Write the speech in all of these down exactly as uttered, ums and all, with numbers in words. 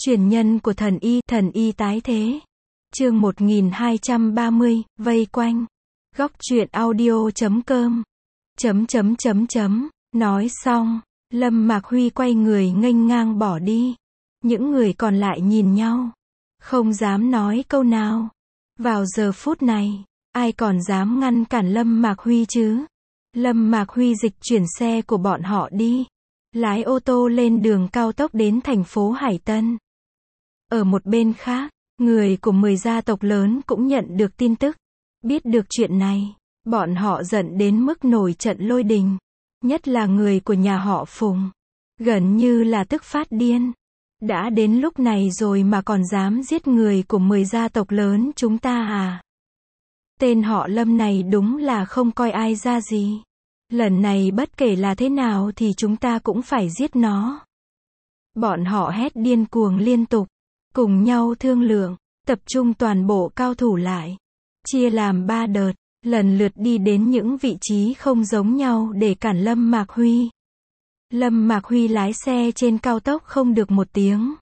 Truyền nhân của thần y, thần y tái thế. Chương một nghìn hai trăm ba mươi, vây quanh. Góc truyện audio chấm com. Chấm chấm chấm chấm. Nói xong, Lâm Mạc Huy quay người nghênh ngang bỏ đi. Những người còn lại nhìn nhau, không dám nói câu nào. Vào giờ phút này, ai còn dám ngăn cản Lâm Mạc Huy chứ? Lâm Mạc Huy dịch chuyển xe của bọn họ đi, lái ô tô lên đường cao tốc đến thành phố Hải Tân. Ở một bên khác, người của mười gia tộc lớn cũng nhận được tin tức. Biết được chuyện này, bọn họ giận đến mức nổi trận lôi đình. Nhất là người của nhà họ Phùng, gần như là tức phát điên. Đã đến lúc này rồi mà còn dám giết người của mười gia tộc lớn chúng ta à? Tên họ Lâm này đúng là không coi ai ra gì. Lần này bất kể là thế nào thì chúng ta cũng phải giết nó. Bọn họ hét điên cuồng liên tục, cùng nhau thương lượng, tập trung toàn bộ cao thủ lại, chia làm ba đợt, lần lượt đi đến những vị trí không giống nhau để cản Lâm Mạc Huy. Lâm Mạc Huy lái xe trên cao tốc không được một tiếng,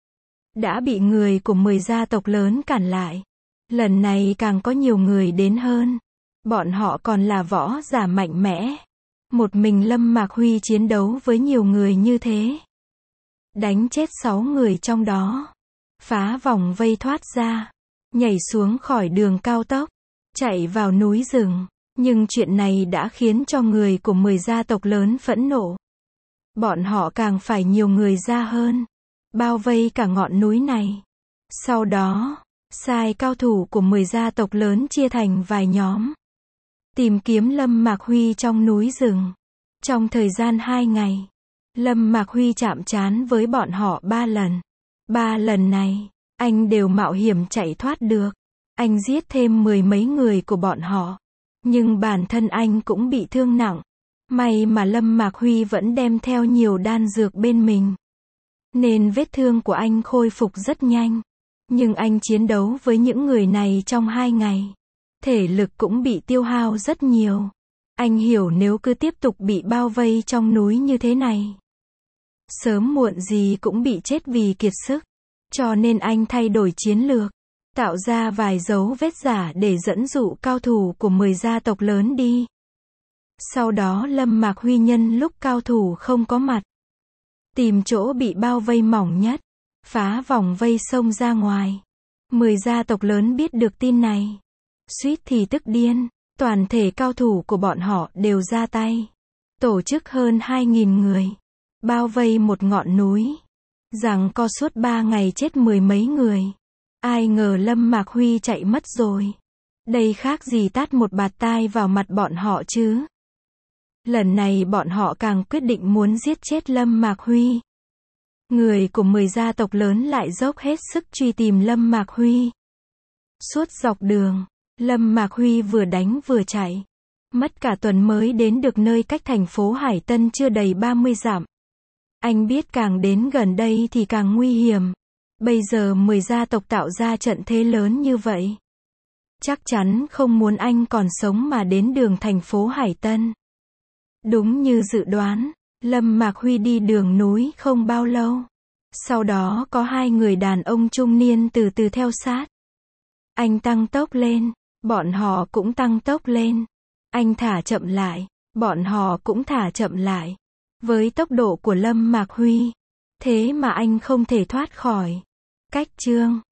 đã bị người của mười gia tộc lớn cản lại. Lần này càng có nhiều người đến hơn. Bọn họ còn là võ giả mạnh mẽ. Một mình Lâm Mạc Huy chiến đấu với nhiều người như thế, đánh chết sáu người trong đó, phá vòng vây thoát ra, nhảy xuống khỏi đường cao tốc, chạy vào núi rừng. Nhưng chuyện này đã khiến cho người của mười gia tộc lớn phẫn nộ. Bọn họ càng phải nhiều người ra hơn, bao vây cả ngọn núi này. Sau đó, sai cao thủ của mười gia tộc lớn chia thành vài nhóm, tìm kiếm Lâm Mạc Huy trong núi rừng. Trong thời gian hai ngày, Lâm Mạc Huy chạm trán với bọn họ ba lần. Ba lần này, anh đều mạo hiểm chạy thoát được. Anh giết thêm mười mấy người của bọn họ, nhưng bản thân anh cũng bị thương nặng. May mà Lâm Mạc Huy vẫn đem theo nhiều đan dược bên mình, nên vết thương của anh khôi phục rất nhanh. Nhưng anh chiến đấu với những người này trong hai ngày, thể lực cũng bị tiêu hao rất nhiều. Anh hiểu nếu cứ tiếp tục bị bao vây trong núi như thế này, sớm muộn gì cũng bị chết vì kiệt sức. Cho nên anh thay đổi chiến lược, tạo ra vài dấu vết giả để dẫn dụ cao thủ của mười gia tộc lớn đi. Sau đó Lâm Mạc Huy nhân lúc cao thủ không có mặt, tìm chỗ bị bao vây mỏng nhất, phá vòng vây xông ra ngoài. Mười gia tộc lớn biết được tin này, suýt thì tức điên. Toàn thể cao thủ của bọn họ đều ra tay, tổ chức hơn hai nghìn người, bao vây một ngọn núi, giằng co suốt ba ngày chết mười mấy người. Ai ngờ Lâm Mạc Huy chạy mất rồi. Đây khác gì tát một bạt tai vào mặt bọn họ chứ. Lần này bọn họ càng quyết định muốn giết chết Lâm Mạc Huy. Người của mười gia tộc lớn lại dốc hết sức truy tìm Lâm Mạc Huy. Suốt dọc đường, Lâm Mạc Huy vừa đánh vừa chạy, mất cả tuần mới đến được nơi cách thành phố Hải Tân chưa đầy ba mươi dặm. Anh biết càng đến gần đây thì càng nguy hiểm. Bây giờ mười gia tộc tạo ra trận thế lớn như vậy, chắc chắn không muốn anh còn sống mà đến đường thành phố Hải Tân. Đúng như dự đoán, Lâm Mạc Huy đi đường núi không bao lâu, sau đó có hai người đàn ông trung niên từ từ theo sát. Anh tăng tốc lên, bọn họ cũng tăng tốc lên. Anh thả chậm lại, bọn họ cũng thả chậm lại. Với tốc độ của Lâm Mạc Huy, thế mà anh không thể thoát khỏi cách chương.